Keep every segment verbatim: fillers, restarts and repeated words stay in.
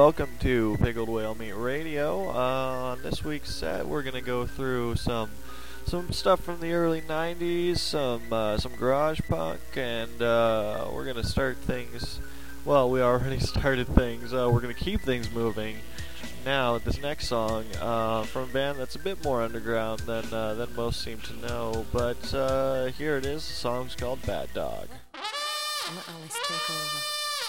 welcome to Pickled Whale Meat Radio. Uh, on this week's set, we're gonna go through some some stuff from the early nineties, some uh, some garage punk, and uh, we're gonna start things. Well, we already started things. Uh, we're gonna keep things moving. Now, with this next song uh, from a band that's a bit more underground than uh, than most seem to know, but uh, here it is. The song's called "Bad Dog." Let Alice take over.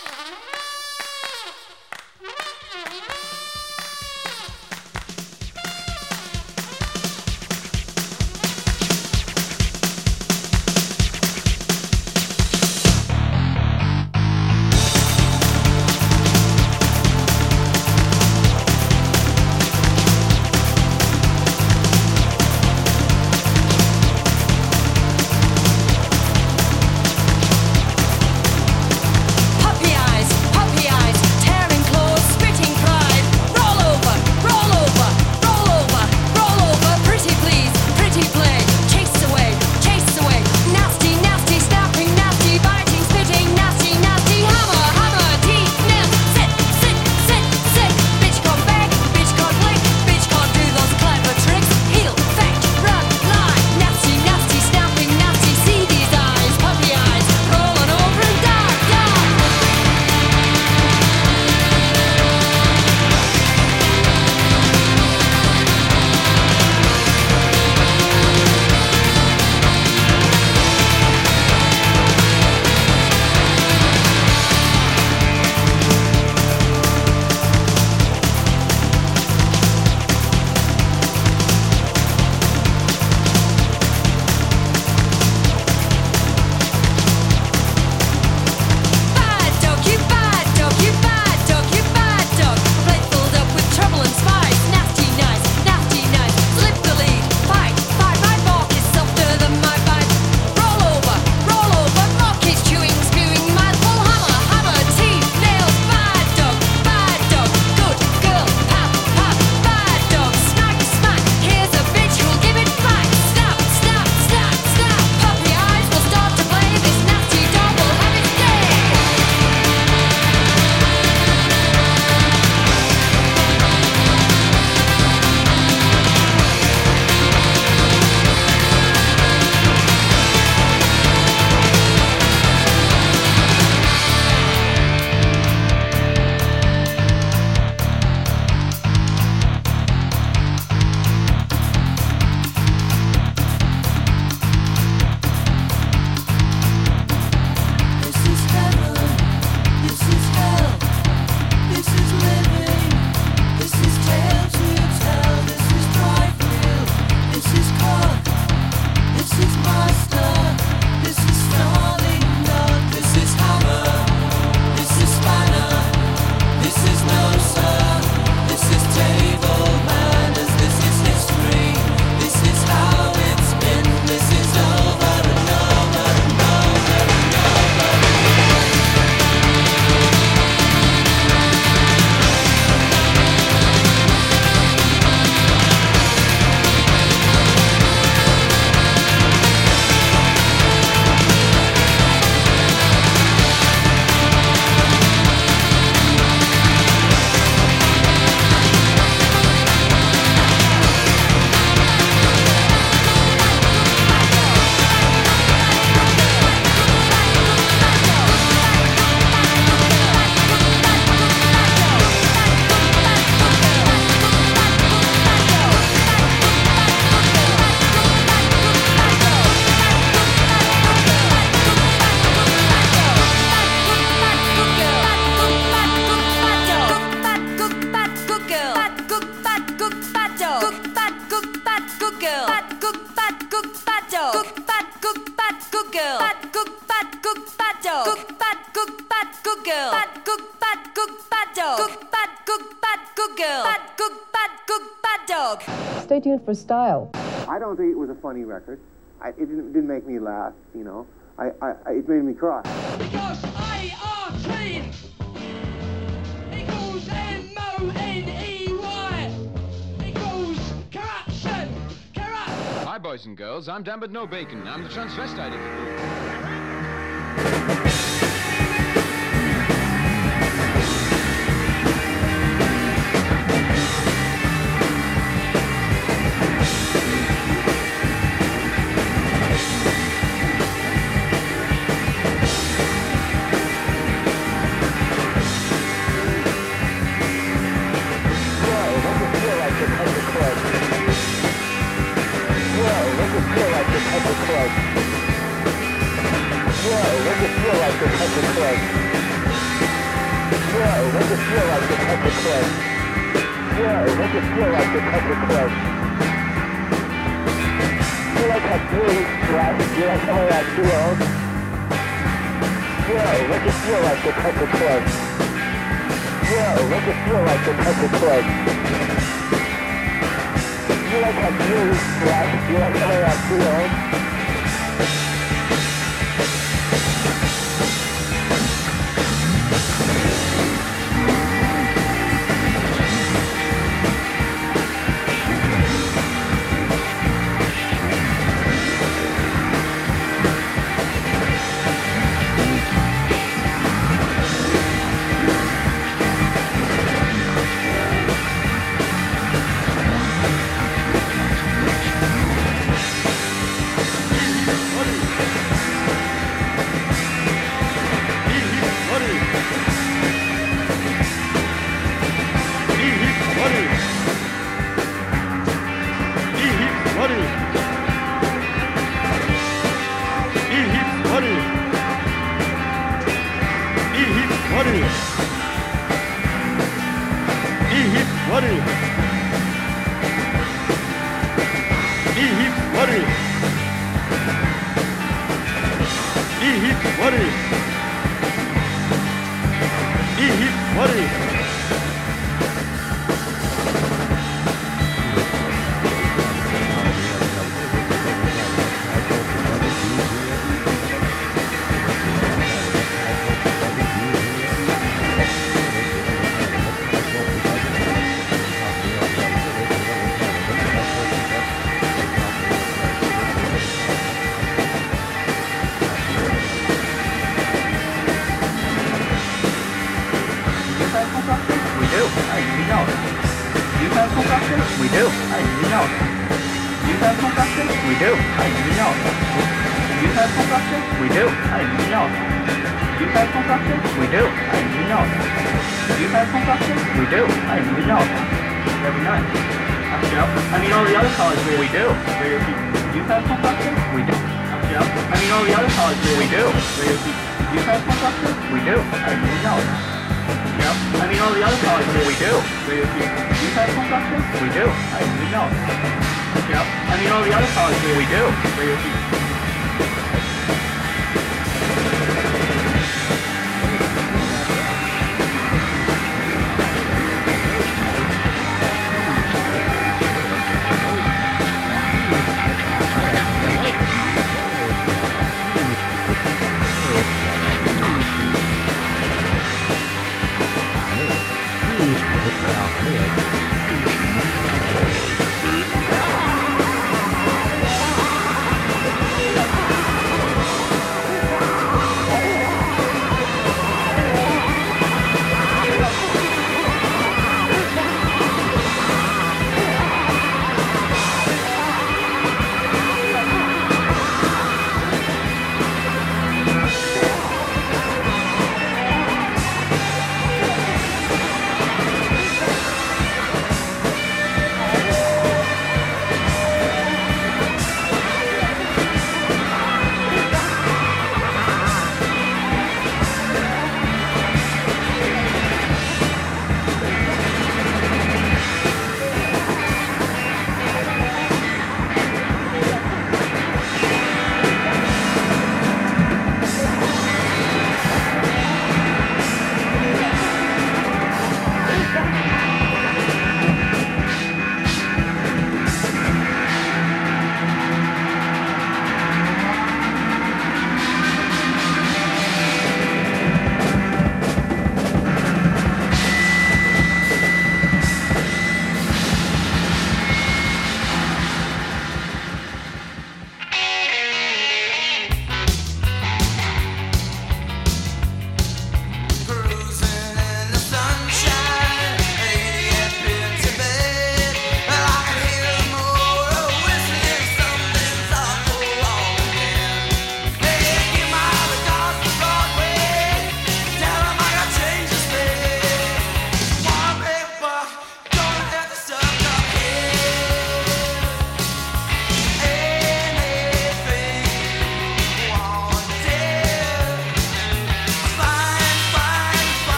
Stay tuned for style. I don't think it was a funny record. I, it didn't, didn't make me laugh, you know. I, I, I, it made me cry. Because A R T equals M O N E Y equals corruption. Corrupt. Hi, boys and girls. I'm Dan but no bacon. I'm the transvestite of the group. feel like to touch a cliff? Whoa, what's it feel like to touch a cliff? Whoa, what's it feel like to touch a cliff? Feel like I'm really stressed? Feel like some of that feels? Whoa, what's it feel like to touch a cliff? Whoa, what's it feel like to touch a cliff? Feel like I'm really stressed? Feel like some of that feels?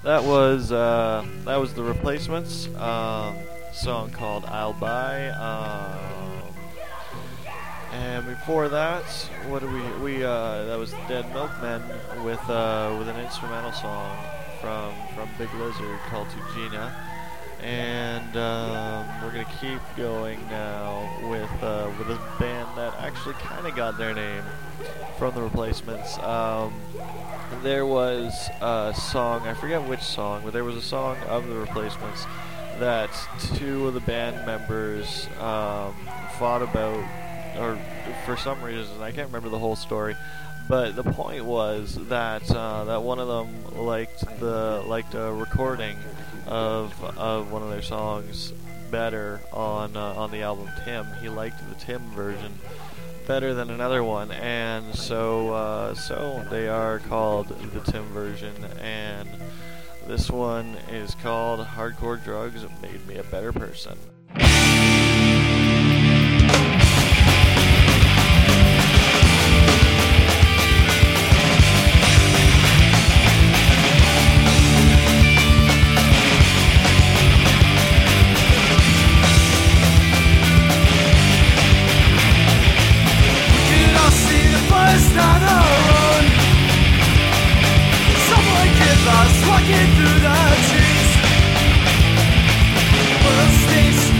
that was uh, that was the Replacements. Um, song called "I'll Buy." Um, and before that, what do we we uh, that was Dead Milkmen with uh, with an instrumental song from from Big Lizard called "Tugina." And um, we're gonna keep going now with uh, with a band that actually kind of got their name from the Replacements. Um, there was a song, I forget which song, but there was a song of the Replacements that two of the band members um, fought about, or for some reason I can't remember the whole story. But the point was that uh, that one of them liked the liked a recording of of one of their songs better on uh, on the album Tim. He liked the Tim version better than another one, and so uh, so they are called the Tim version. And this one is called "Hardcore Drugs Made Me a Better Person." Not alone. Someone get lost walking through the trees. World stays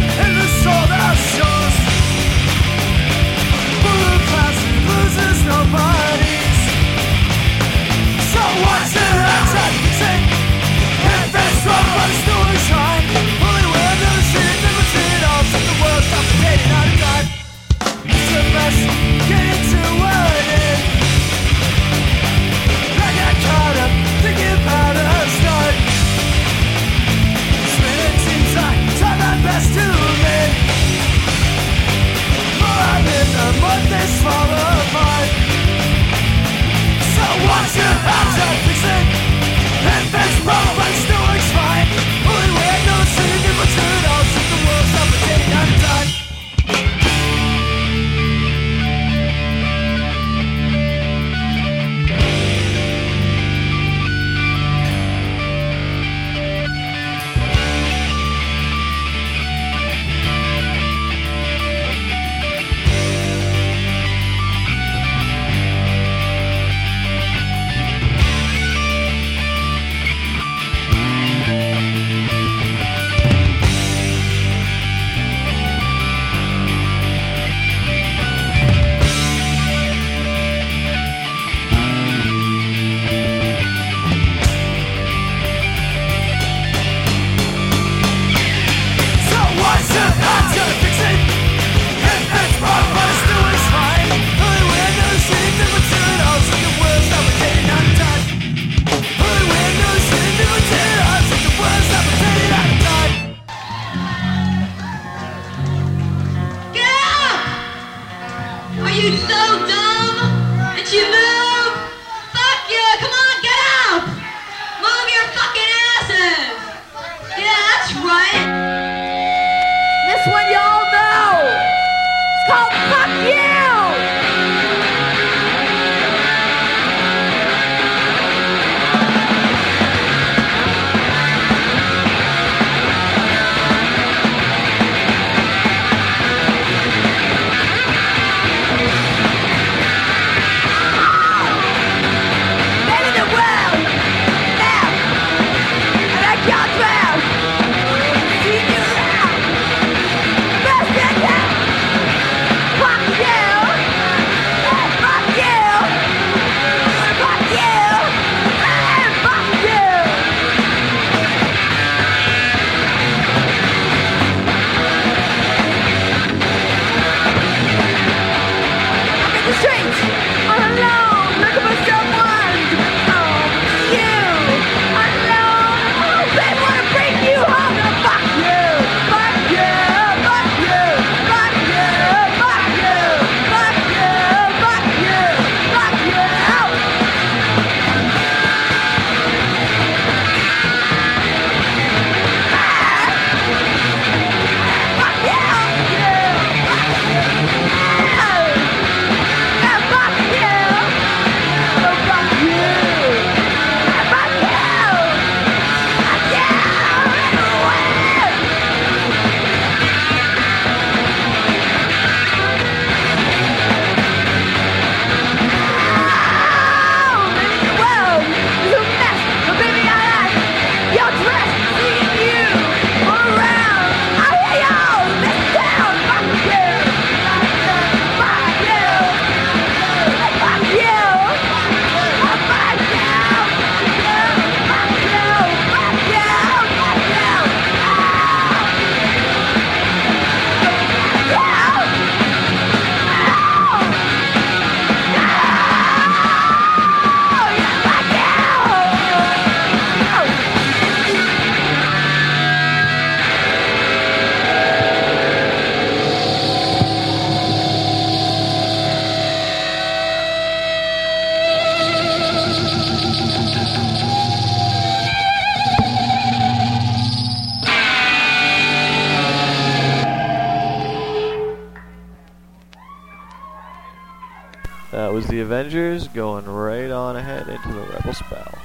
is the Avengers going right on ahead into the Rebel Spell.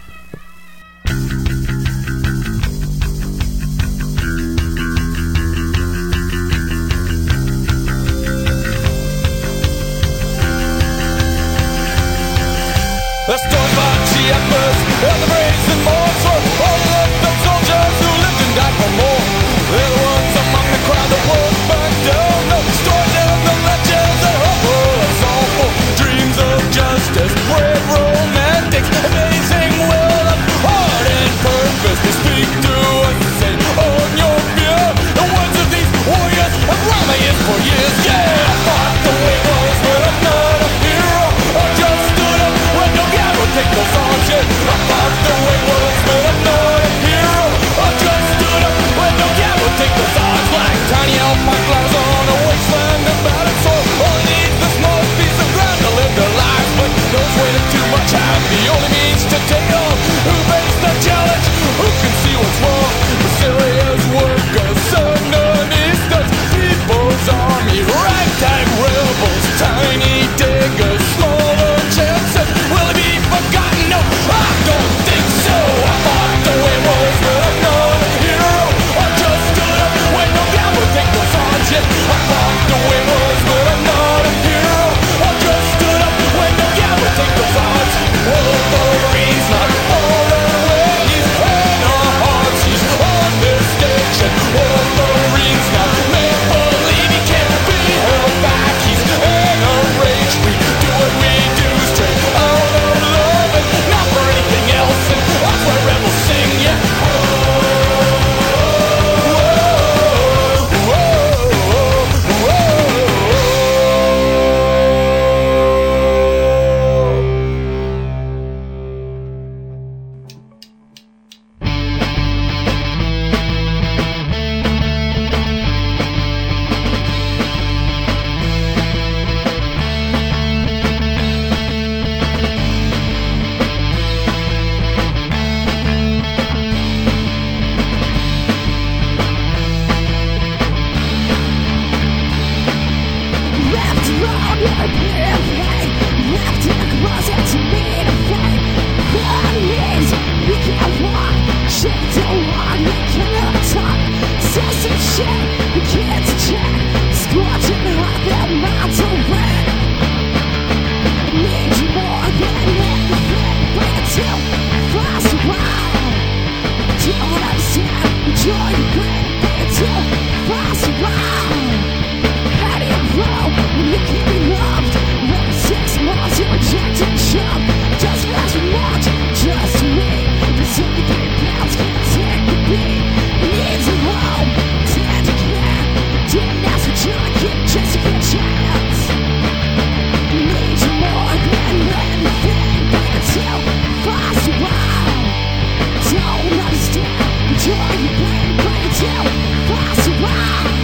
A story by G F S and the brazen morts for all of the soldiers who lived and died for more. They're the ones among the crowd that was back down. The stories and the legends that humble us all for dreams of justice, brave romantics, amazing will of heart and purpose. They speak to us and say, own your fear. The words of these warriors have run my ears for years. Yeah, I thought the way was, but I'm not a hero. I just stood up when no guy would take those arms. Yeah, I thought the way was, but I'm not a hero. I just stood up when no guy would take those arms. Like tiny alpine flowers on a wasteland of battered soil. Only needs the smallest piece of ground to live their lives. But those waiting too much have the only means to take on. Who makes the challenge? Who can see what's wrong? Serious workers, Sandinistas, People's Army, ragtag rebels, tiny diggers, smaller chances. Will it be forgotten? No, I don't think so. I thought the way was, but I'm not a hero. I just stood up when no guy would take those odds. Yeah, I thought the way was, but I'm not a hero. I just stood up when no guy would take those odds. Wolverine's not far away. He's in our hearts. He's on this station. Wolverine's not make believe. He can't be held back. He's in a rage. We do what we do straight out of love and not for anything else. And that's why rebels sing. Yeah. Left around in a clear way, left in a closet to meet a fate. On knees, we can't walk, shit don't walk, we cannot talk. Says some shit, we can't check, scorching hot, that mountain red. Need you more than anything, bring it to fast around. Don't understand, enjoy your pain, bring it to fast around. How do you grow when you can't be loved? When it's six months you reject and shove. Just last month, just me. The seventy-three pounds can't take the beat. Needs a home, tend to care. Didn't ask for John, keep just a good chance. Need you more than anything. Bring it to fast around. Don't understand, enjoy your pain. Bring it to fast around.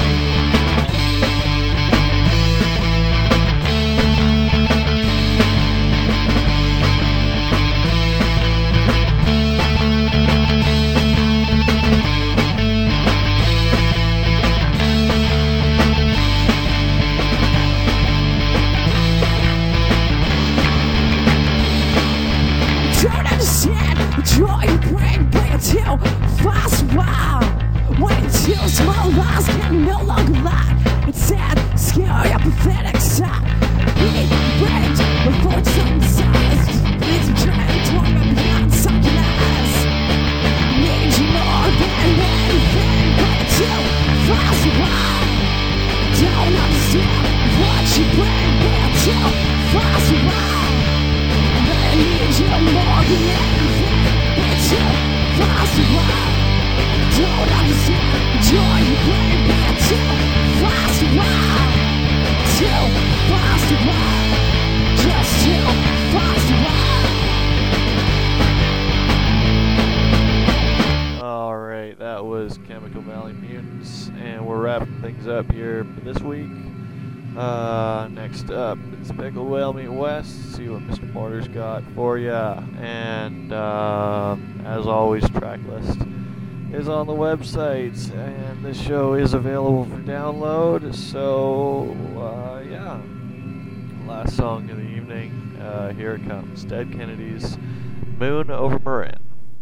Don't understand, enjoy your brain, bring it to fast wow. Wait until small lies can no longer lie. It's sad, scary, apathetic side. Being brains, before some size. It's a giant torment behind sunken eyes. Need you more than anything, bring it to fast wow. Don't understand what you bring, bring it to fast wow. I need you more than anything. It's you, fast around. Don't understand, enjoy your brain. It's you, fast around. Too fast around. Just too fast around. Alright, that was Chemical Valley Mutants, and we're wrapping things up here for this week. Uh, next up, it's Pickled Whale Meat West. See what Mister Mortar's got for ya. And uh, as always, track list is on the website, and this show is available for download. So uh, yeah, last song of the evening, Uh, here it comes. Dead Kennedys, Moon over Marin.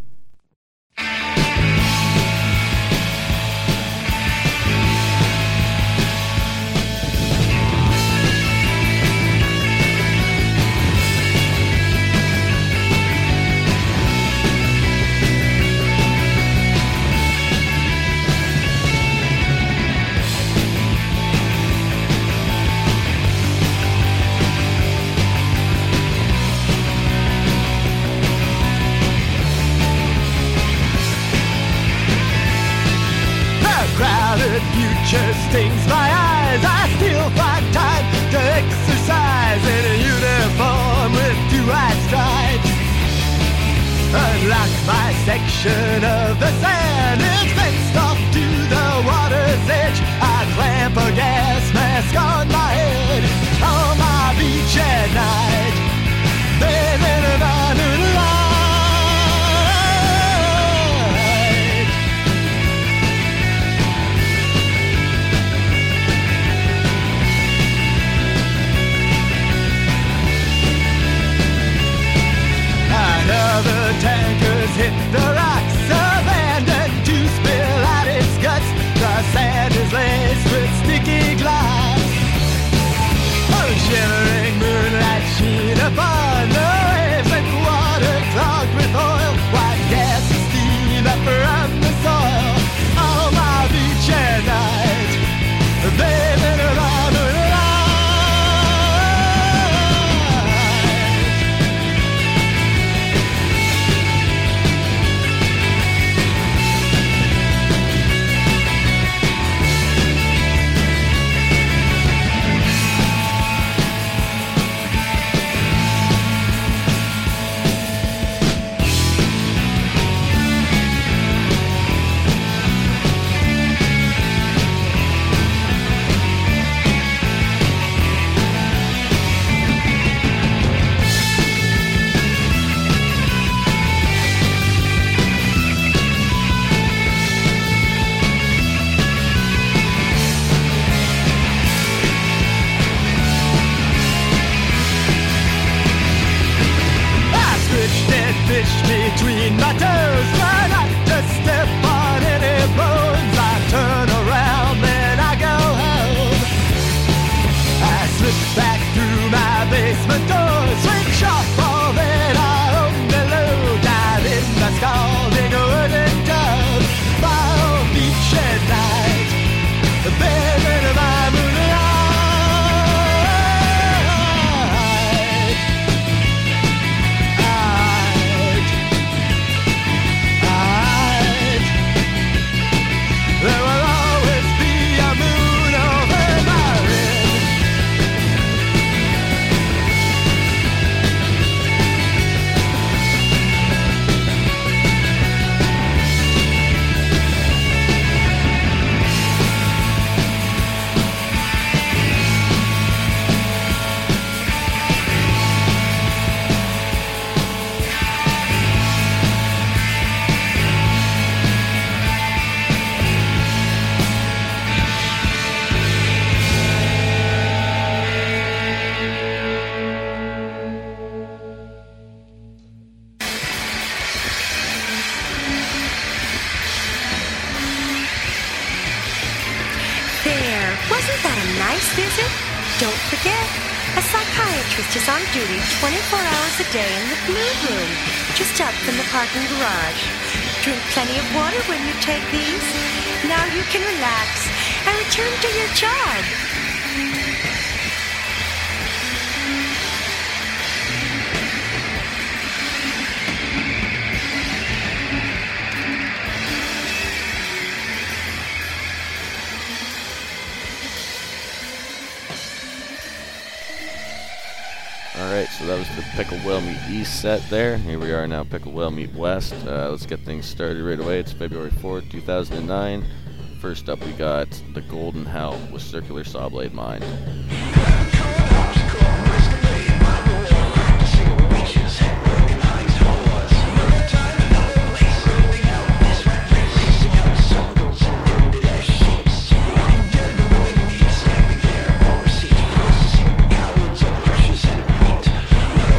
Future stings my eyes. I still find time to exercise in a uniform with two white stripes. Unlock my section of the sand. It's fenced off to the water's edge. I clamp a gas mask on my head on my beach at night. Bathing in the moonlight. Another tanker's hit the rocks, abandoned to spill out its guts. The sand is laced with sticky glass. Oh, shimmering moonlight sheen upon the waves and water clogged with oil. White gas and steam up from the soil on my beach at night. Bathing around moonlight. Fish between my toes, try not to step on any bones. I turn around, then I go home. I slip back through my basement door, switch off all that I own below. Dive in my scalding wooden tub, my own beach at night, bathing in my moonlight. There will always be a moon over Marin. There, wasn't that a nice visit? Don't forget, a psychiatrist is on duty twenty-four hours a day in the Blue Room, just out from the parking garage. Drink plenty of water when you take these. Now you can relax and return to your job. Alright, so that was the Pickle Whale Meat East set there. Here we are now, Pickle Whale Meat West. Uh, let's get things started right away. It's February fourth, two thousand nine. First up, we got The Golden Hell with Circular Saw Blade Mine. We'll be right back.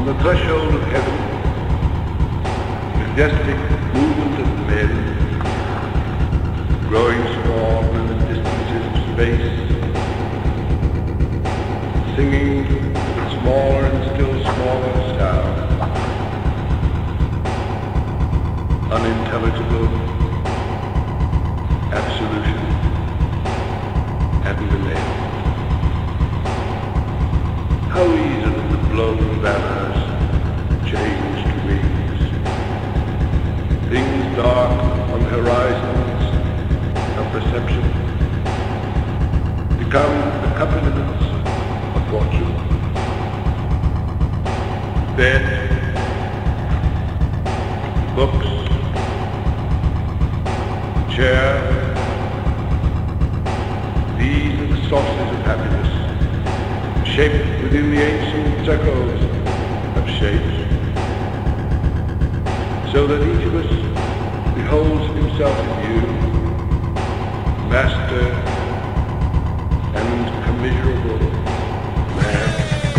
the threshold of heaven, majestic movement of men, growing small in the distances of space, singing with smaller and still smaller sound, unintelligible, absolution, and delay. How easily the blown banners change to wings. Things dark on the horizons of perception become accompaniments of fortune. Bed, books, chair, these are the sources of happiness, shaped within the ancient circles of shapes, so that each of us beholds himself in you, master and commiserable man.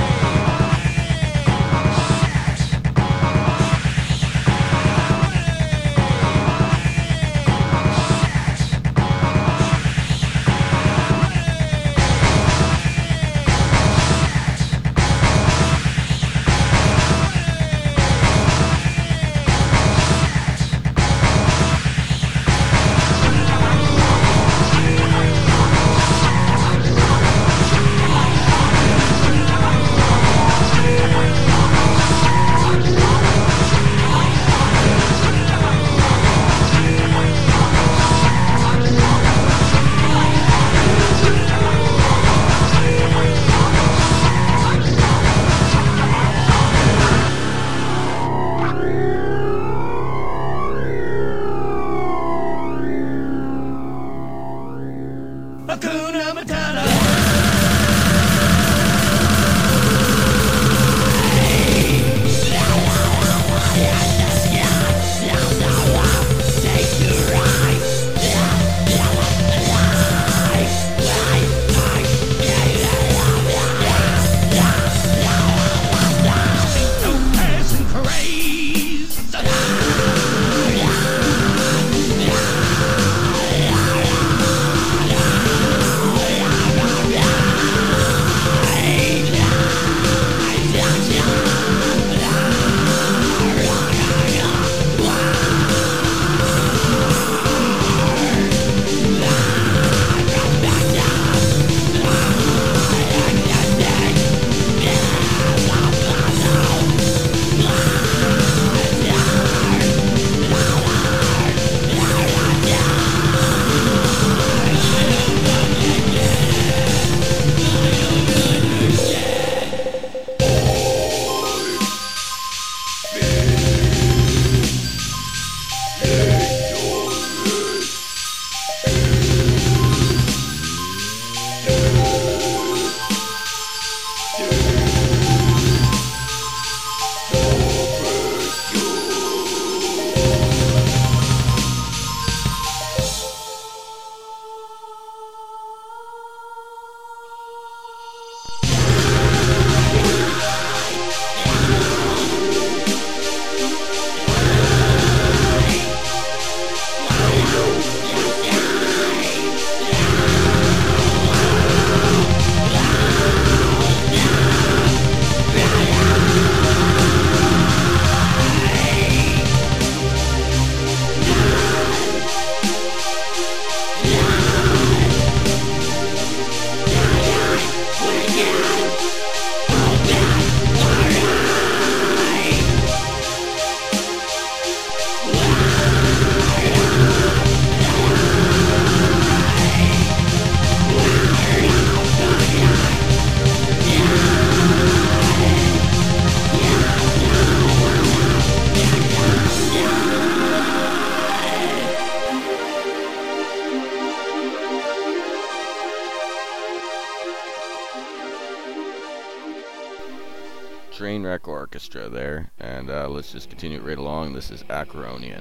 Trainwreck Orchestra there, and uh, let's just continue right along. This is Acronian.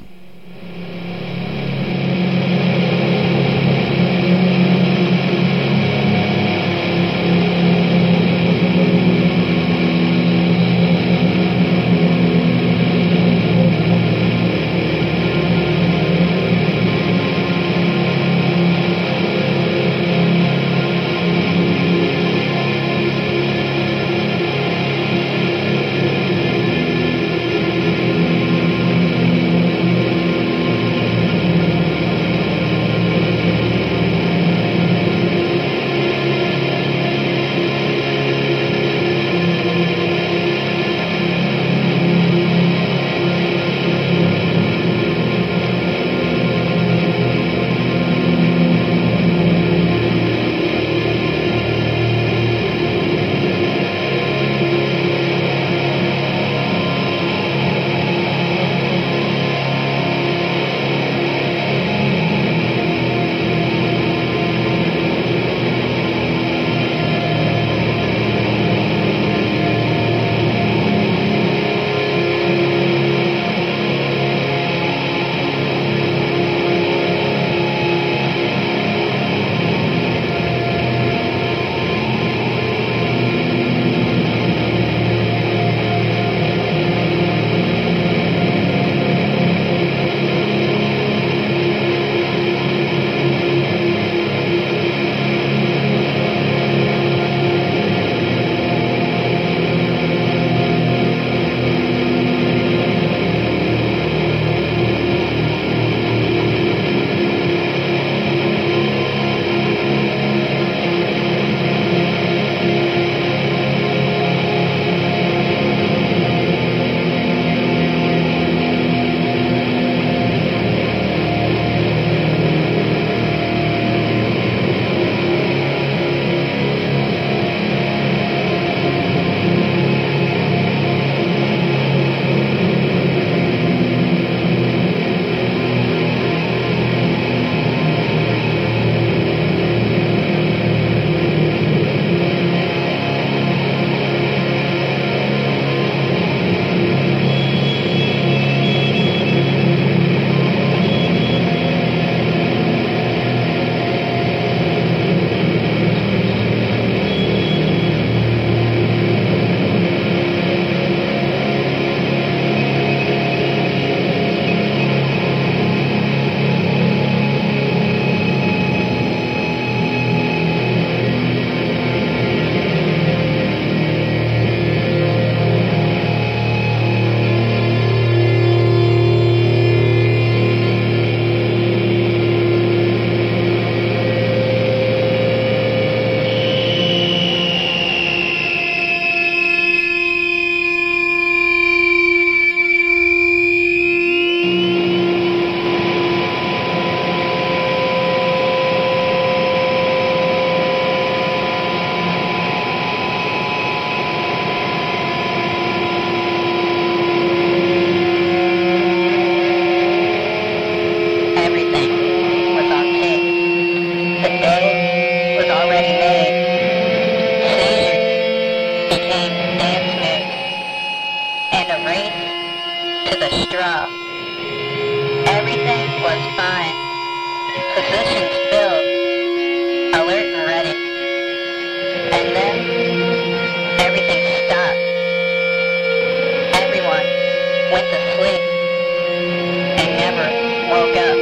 in a race to the straw. Everything was fine. Positions filled. Alert and ready. And then, everything stopped. Everyone went to sleep and never woke up.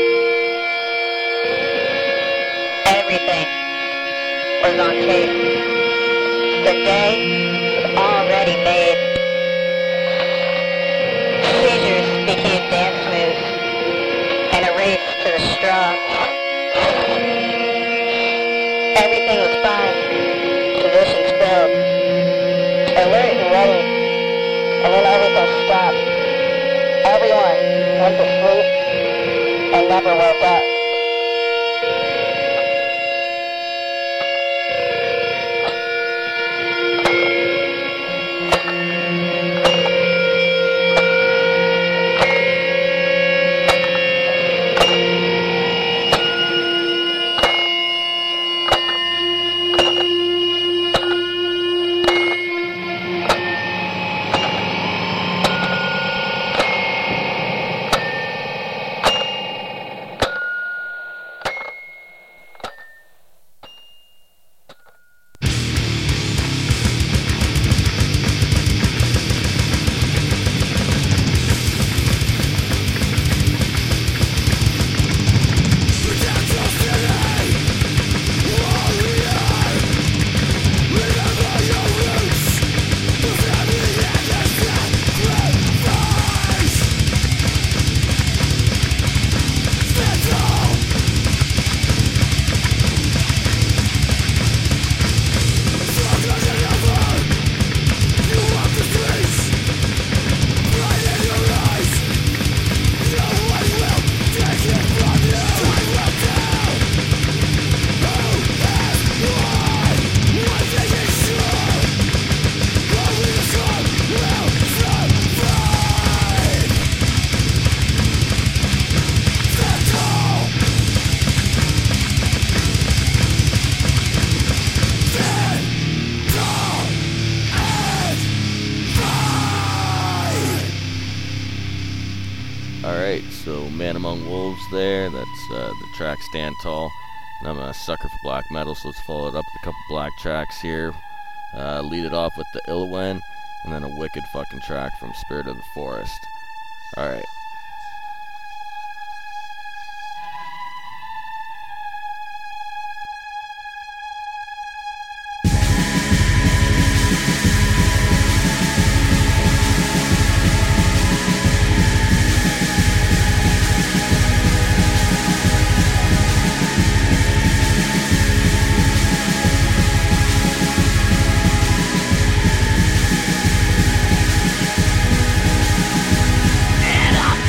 Everything was on tape. The day was already made. Seizures became dance moves and a race to the straw. Everything was fine. Positions filled. Alert and ready. And then everything stopped. Everyone went to sleep and never woke up. Alright, so Man Among Wolves there, that's uh, the track Stand Tall. And I'm a sucker for black metal, so let's follow it up with a couple black tracks here. Uh, lead it off with the Ilwen, and then a wicked fucking track from Spirit of the Forest. Alright. And I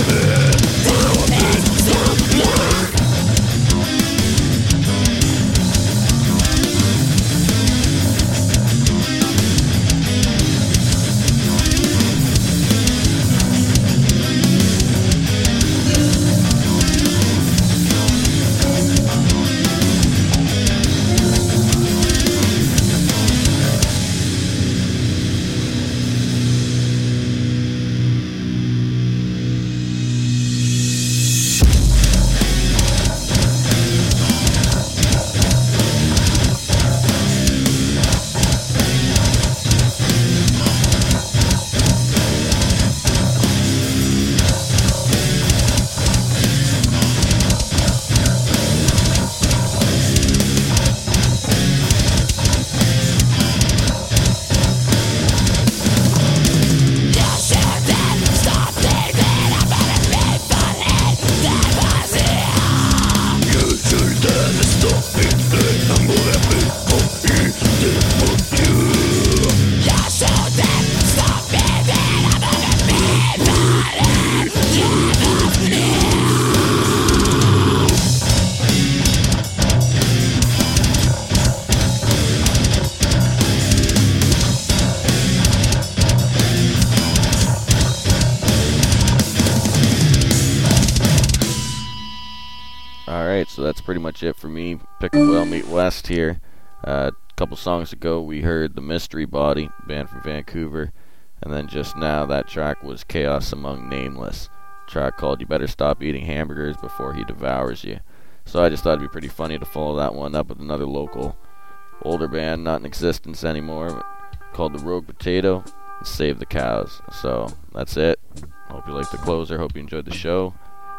Alright, so that's pretty much it for me. Pickle Whale Meet West here. Uh, a couple songs ago we heard The Mystery Body, band from Vancouver. And then just now that track was Chaos Among Nameless. A track called You Better Stop Eating Hamburgers Before He Devours You. So I just thought it'd be pretty funny to follow that one up with another local older band, not in existence anymore, but called The Rogue Potato and Save the Cows. So that's it. Hope you liked the closer, hope you enjoyed the show.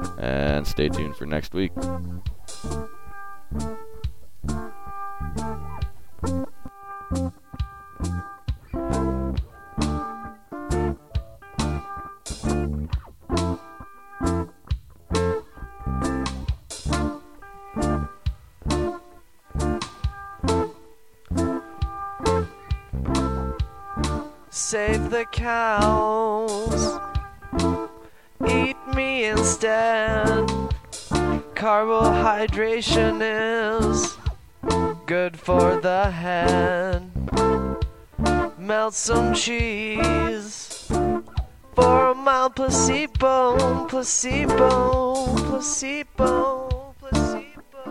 And stay tuned for next week. Save the cows, eat me instead. Carbohydration is good for the head. Melt some cheese for a mild placebo, placebo, placebo, placebo.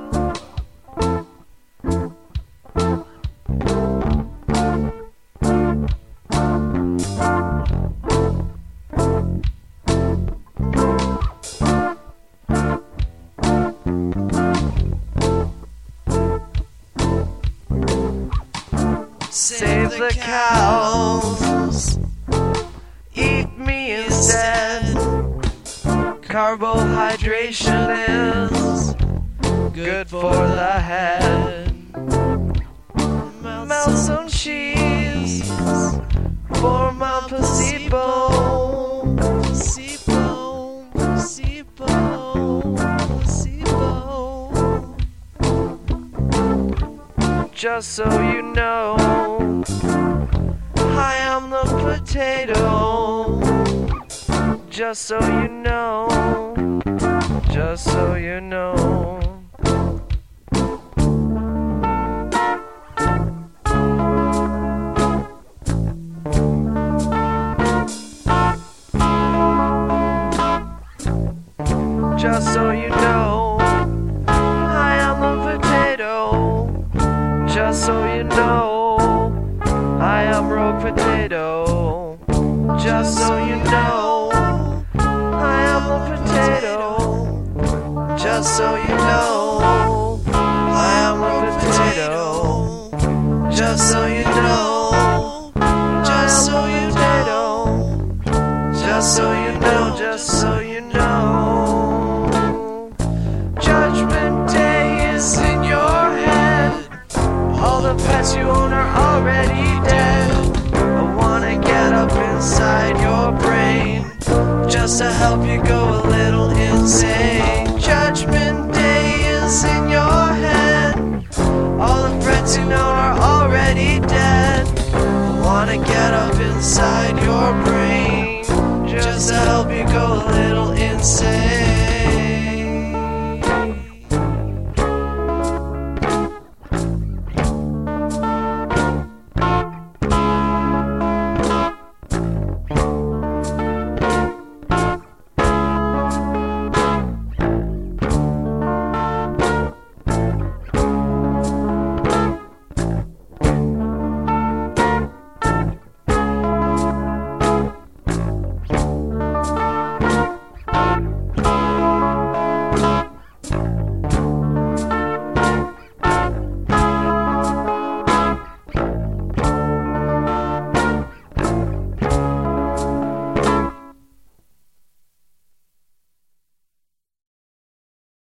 Save the cows, eat me instead. Carbohydration is good for the head. Melt some cheese for my placebo, placebo, placebo, placebo. Just so you know, I am the potato. Just so you know, just so you know. Just so you know, I am the potato. Just so you know, I am Rogue Potato. Just so you know, I am the potato. Just so you know, I am the potato. Just so you know, just so you know, just so you know, just so you know. Judgment Day is in your head. All the pets you own are already dead. I wanna get up inside your brain just to help you go a little